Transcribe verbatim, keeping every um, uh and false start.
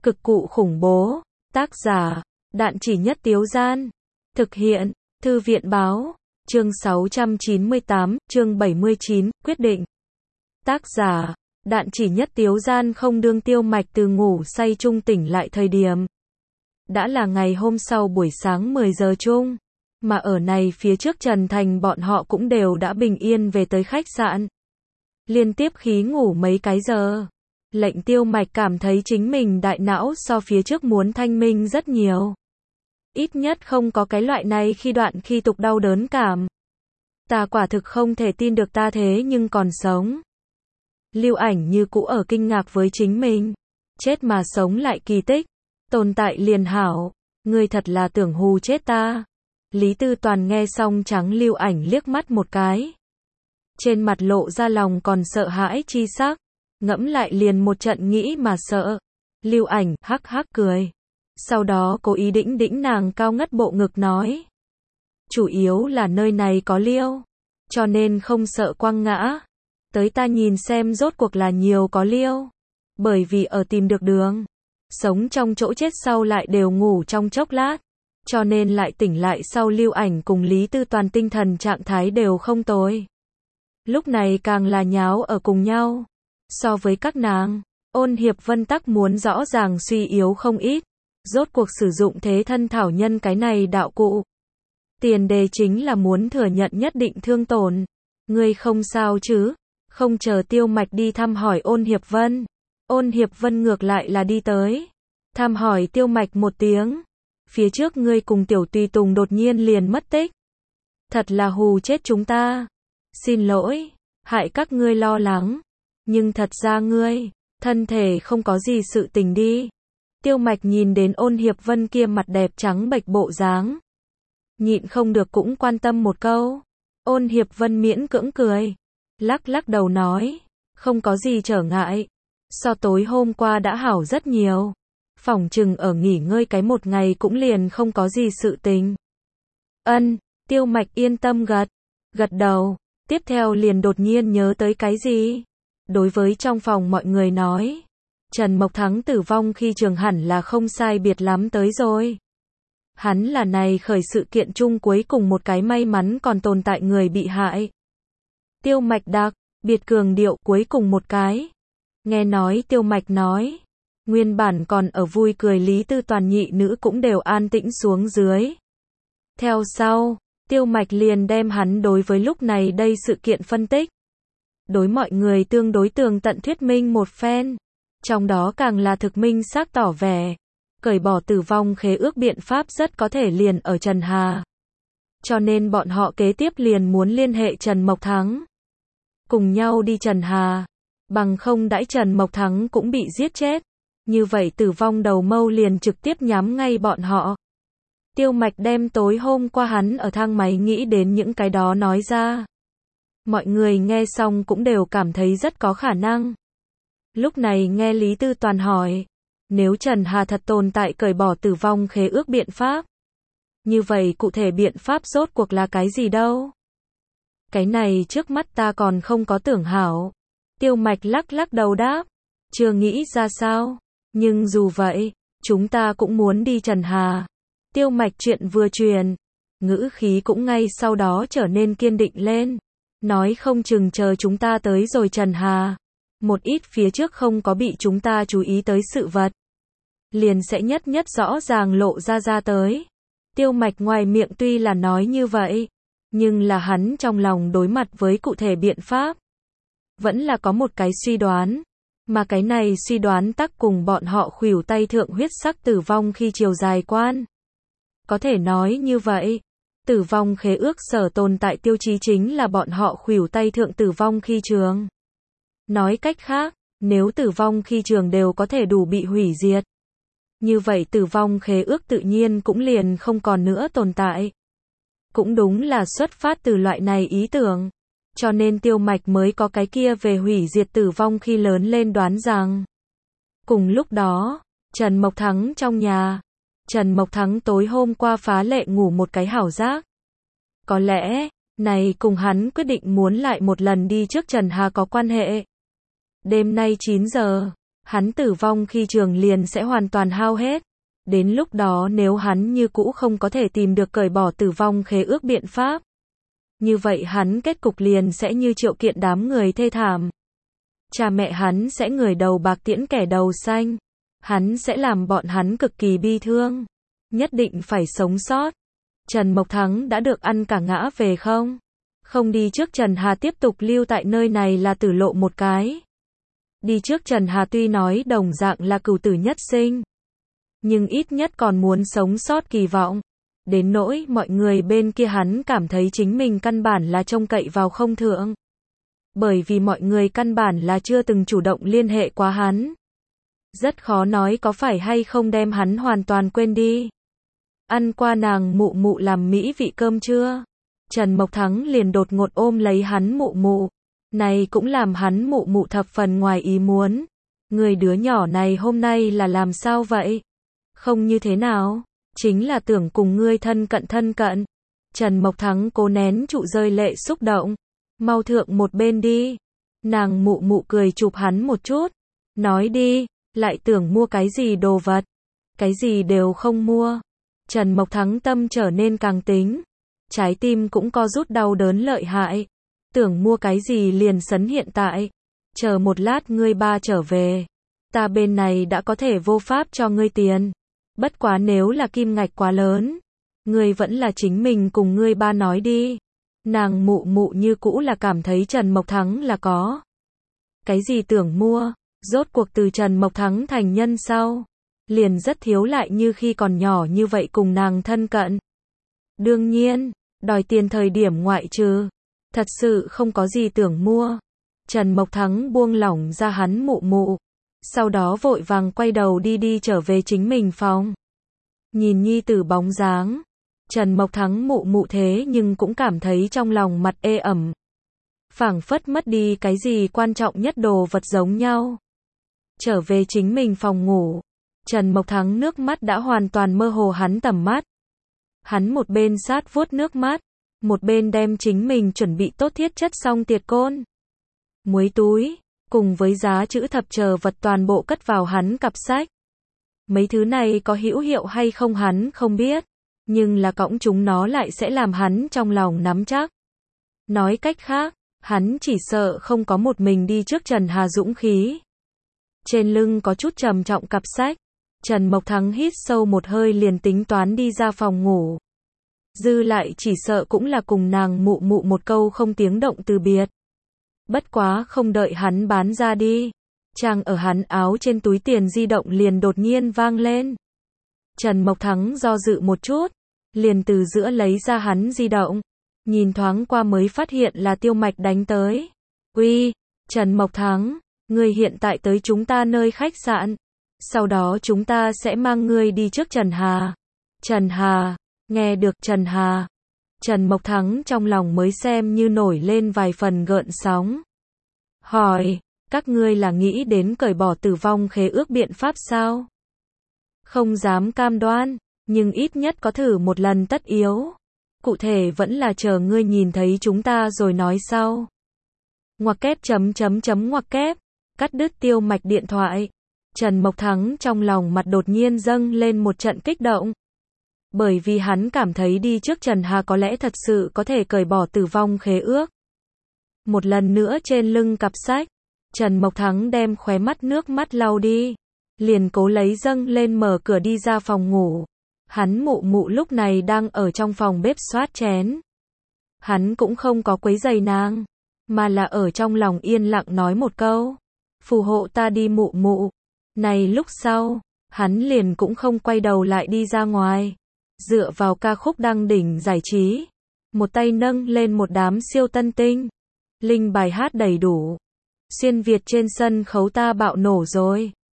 Cực cụ khủng bố. Tác giả, Đạn Chỉ Nhất Tiếu Gian. Thực hiện, Thư viện Báo. Chương sáu trăm chín mươi tám, chương bảy mươi chín, quyết định. Tác giả, Đạn Chỉ Nhất Tiếu Gian. Không đương Tiêu Mạch từ ngủ say trung tỉnh lại thời điểm. Đã là ngày hôm sau buổi sáng mười giờ chung. Mà ở này phía trước Trần Thành bọn họ cũng đều đã bình yên về tới khách sạn. Liên tiếp khí ngủ mấy cái giờ. Lệnh Tiêu Mạch cảm thấy chính mình đại não so phía trước muốn thanh minh rất nhiều. Ít nhất không có cái loại này khi đoạn khi tục đau đớn cảm. Ta quả thực không thể tin được ta thế nhưng còn sống. Lưu Ảnh như cũ ở kinh ngạc với chính mình. Chết mà sống lại kỳ tích. Tồn tại liền hảo. Ngươi thật là tưởng hù chết ta. Lý Tư Toàn nghe xong trắng Lưu Ảnh liếc mắt một cái. Trên mặt lộ ra lòng còn sợ hãi chi sắc. Ngẫm lại liền một trận nghĩ mà sợ. Lưu Ảnh hắc hắc cười. Sau đó cố ý đĩnh đĩnh nàng cao ngất bộ ngực nói. Chủ yếu là nơi này có liêu. Cho nên không sợ quăng ngã. Tới ta nhìn xem rốt cuộc là nhiều có liêu. Bởi vì ở tìm được đường. Sống trong chỗ chết sau lại đều ngủ trong chốc lát. Cho nên lại tỉnh lại sau Lưu Ảnh cùng Lý Tư Toàn tinh thần trạng thái đều không tồi. Lúc này càng là nháo ở cùng nhau. So với các nàng, Ôn Hiệp Vân tắc muốn rõ ràng suy yếu không ít. Rốt cuộc sử dụng thế thân thảo nhân cái này đạo cụ. Tiền đề chính là muốn thừa nhận nhất định thương tổn. Ngươi không sao chứ? Không chờ Tiêu Mạch đi thăm hỏi Ôn Hiệp Vân. Ôn Hiệp Vân ngược lại là đi tới. Thăm hỏi Tiêu Mạch một tiếng. Phía trước ngươi cùng Tiểu Tùy Tùng đột nhiên liền mất tích. Thật là hù chết chúng ta. Xin lỗi, hại các ngươi lo lắng. Nhưng thật ra ngươi, thân thể không có gì sự tình đi. Tiêu Mạch nhìn đến Ôn Hiệp Vân kia mặt đẹp trắng bệch bộ dáng. Nhịn không được cũng quan tâm một câu. Ôn Hiệp Vân miễn cưỡng cười. Lắc lắc đầu nói. Không có gì trở ngại. So tối hôm qua đã hảo rất nhiều. Phỏng chừng ở nghỉ ngơi cái một ngày cũng liền không có gì sự tình. Ân, Tiêu Mạch yên tâm gật. Gật đầu. Tiếp theo liền đột nhiên nhớ tới cái gì. Đối với trong phòng mọi người nói. Trần Mộc Thắng tử vong khi trường hẳn là không sai biệt lắm tới rồi. Hắn là này khởi sự kiện chung cuối cùng một cái may mắn còn tồn tại người bị hại. Tiêu Mạch đặc biệt cường điệu cuối cùng một cái. Nghe nói Tiêu Mạch nói. Nguyên bản còn ở vui cười Lý Tư Toàn nhị nữ cũng đều an tĩnh xuống dưới. Theo sau, Tiêu Mạch liền đem hắn đối với lúc này đây sự kiện phân tích. Đối mọi người tương đối tường tận thuyết minh một phen. Trong đó càng là thực minh xác tỏ vẻ. Cởi bỏ tử vong khế ước biện pháp rất có thể liền ở Trần Hà. Cho nên bọn họ kế tiếp liền muốn liên hệ Trần Mộc Thắng. Cùng nhau đi Trần Hà. Bằng không đãi Trần Mộc Thắng cũng bị giết chết. Như vậy tử vong đầu mâu liền trực tiếp nhắm ngay bọn họ. Tiêu Mạch đem tối hôm qua hắn ở thang máy nghĩ đến những cái đó nói ra. Mọi người nghe xong cũng đều cảm thấy rất có khả năng. Lúc này nghe Lý Tư Toàn hỏi. Nếu Trần Hà thật tồn tại cởi bỏ tử vong khế ước biện pháp. Như vậy cụ thể biện pháp rốt cuộc là cái gì đâu? Cái này trước mắt ta còn không có tưởng hảo. Tiêu Mạch lắc lắc đầu đáp. Chưa nghĩ ra sao. Nhưng dù vậy, chúng ta cũng muốn đi Trần Hà. Tiêu Mạch chuyện vừa truyền. Ngữ khí cũng ngay sau đó trở nên kiên định lên. Nói không chừng chờ chúng ta tới rồi Trần Hà. Một ít phía trước không có bị chúng ta chú ý tới sự vật. Liền sẽ nhất nhất rõ ràng lộ ra ra tới. Tiêu Mạch ngoài miệng tuy là nói như vậy. Nhưng là hắn trong lòng đối mặt với cụ thể biện pháp. Vẫn là có một cái suy đoán. Mà cái này suy đoán tắc cùng bọn họ khuỷu tay thượng huyết sắc tử vong khi chiều dài quan. Có thể nói như vậy. Tử vong khế ước sở tồn tại tiêu chí chính là bọn họ khuỷu tay thượng tử vong khi trường. Nói cách khác, nếu tử vong khi trường đều có thể đủ bị hủy diệt. Như vậy tử vong khế ước tự nhiên cũng liền không còn nữa tồn tại. Cũng đúng là xuất phát từ loại này ý tưởng. Cho nên Tiêu Mạch mới có cái kia về hủy diệt tử vong khi lớn lên đoán rằng. Cùng lúc đó, Trần Mộc Thắng trong nhà. Trần Mộc Thắng tối hôm qua phá lệ ngủ một cái hảo giác. Có lẽ, này cùng hắn quyết định muốn lại một lần đi trước Trần Hà có quan hệ. Đêm nay chín giờ, hắn tử vong khi trường liền sẽ hoàn toàn hao hết. Đến lúc đó nếu hắn như cũ không có thể tìm được cởi bỏ tử vong khế ước biện pháp, như vậy hắn kết cục liền sẽ như Triệu Kiện đám người thê thảm. Cha mẹ hắn sẽ người đầu bạc tiễn kẻ đầu xanh. Hắn sẽ làm bọn hắn cực kỳ bi thương. Nhất định phải sống sót. Trần Mộc Thắng đã được ăn cả ngã về không? Không đi trước Trần Hà tiếp tục lưu tại nơi này là tử lộ một cái. Đi trước Trần Hà tuy nói đồng dạng là cửu tử nhất sinh, nhưng ít nhất còn muốn sống sót kỳ vọng. Đến nỗi mọi người bên kia hắn cảm thấy chính mình căn bản là trông cậy vào không thượng. Bởi vì mọi người căn bản là chưa từng chủ động liên hệ qua hắn. Rất khó nói có phải hay không đem hắn hoàn toàn quên đi. Ăn qua nàng mụ mụ làm mỹ vị cơm chưa? Trần Mộc Thắng liền đột ngột ôm lấy hắn mụ mụ. Này cũng làm hắn mụ mụ thập phần ngoài ý muốn. Người đứa nhỏ này hôm nay là làm sao vậy? Không như thế nào? Chính là tưởng cùng ngươi thân cận thân cận. Trần Mộc Thắng cố nén trụ rơi lệ xúc động. Mau thượng một bên đi. Nàng mụ mụ cười chụp hắn một chút. Nói đi, lại tưởng mua cái gì đồ vật. Cái gì đều không mua. Trần Mộc Thắng tâm trở nên càng tính. Trái tim cũng co rút đau đớn lợi hại. Tưởng mua cái gì liền sấn hiện tại. Chờ một lát ngươi ba trở về. Ta bên này đã có thể vô pháp cho ngươi tiền. Bất quá nếu là kim ngạch quá lớn, ngươi vẫn là chính mình cùng ngươi ba nói đi. Nàng mụ mụ như cũ là cảm thấy Trần Mộc Thắng là có cái gì tưởng mua. Rốt cuộc từ Trần Mộc Thắng thành nhân sau, liền rất thiếu lại như khi còn nhỏ như vậy cùng nàng thân cận. Đương nhiên, đòi tiền thời điểm ngoại trừ, thật sự không có gì tưởng mua. Trần Mộc Thắng buông lỏng ra hắn mụ mụ, sau đó vội vàng quay đầu đi đi trở về chính mình phòng. Nhìn nhi tử bóng dáng, Trần Mộc Thắng mụ mụ thế nhưng cũng cảm thấy trong lòng mặt ê ẩm. Phảng phất mất đi cái gì quan trọng nhất đồ vật giống nhau. Trở về chính mình phòng ngủ, Trần Mộc Thắng nước mắt đã hoàn toàn mơ hồ hắn tầm mắt. Hắn một bên sát vuốt nước mắt, một bên đem chính mình chuẩn bị tốt thiết chất xong tiệt côn, muối túi, cùng với giá chữ thập chờ vật toàn bộ cất vào hắn cặp sách. Mấy thứ này có hữu hiệu hay không hắn không biết, nhưng là cõng chúng nó lại sẽ làm hắn trong lòng nắm chắc. Nói cách khác, hắn chỉ sợ không có một mình đi trước Trần Hà dũng khí. Trên lưng có chút trầm trọng cặp sách, Trần Mộc Thắng hít sâu một hơi liền tính toán đi ra phòng ngủ. Dư lại chỉ sợ cũng là cùng nàng mụ mụ một câu không tiếng động từ biệt. Bất quá không đợi hắn bán ra đi, trang ở hắn áo trên túi tiền di động liền đột nhiên vang lên. Trần Mộc Thắng do dự một chút, liền từ giữa lấy ra hắn di động, nhìn thoáng qua mới phát hiện là Tiêu Mạch đánh tới. Uy, Trần Mộc Thắng, ngươi hiện tại tới chúng ta nơi khách sạn, sau đó chúng ta sẽ mang ngươi đi trước Trần Hà. Trần Hà, nghe được Trần Hà, Trần Mộc Thắng trong lòng mới xem như nổi lên vài phần gợn sóng. Hỏi, các ngươi là nghĩ đến cởi bỏ tử vong khế ước biện pháp sao? Không dám cam đoan, nhưng ít nhất có thử một lần tất yếu. Cụ thể vẫn là chờ ngươi nhìn thấy chúng ta rồi nói sau. Ngoặc kép chấm chấm chấm ngoặc kép, cắt đứt Tiêu Mạch điện thoại. Trần Mộc Thắng trong lòng mặt đột nhiên dâng lên một trận kích động. Bởi vì hắn cảm thấy đi trước Trần Hà có lẽ thật sự có thể cởi bỏ tử vong khế ước. Một lần nữa trên lưng cặp sách, Trần Mộc Thắng đem khóe mắt nước mắt lau đi, liền cố lấy dâng lên mở cửa đi ra phòng ngủ. Hắn mụ mụ lúc này đang ở trong phòng bếp xoát chén. Hắn cũng không có quấy giày nàng, mà là ở trong lòng yên lặng nói một câu, phù hộ ta đi mụ mụ. Này lúc sau, hắn liền cũng không quay đầu lại đi ra ngoài. Dựa vào ca khúc đăng đỉnh giải trí, một tay nâng lên một đám siêu tân tinh, linh bài hát đầy đủ. Xuyên Việt trên sân khấu ta bạo nổ rồi.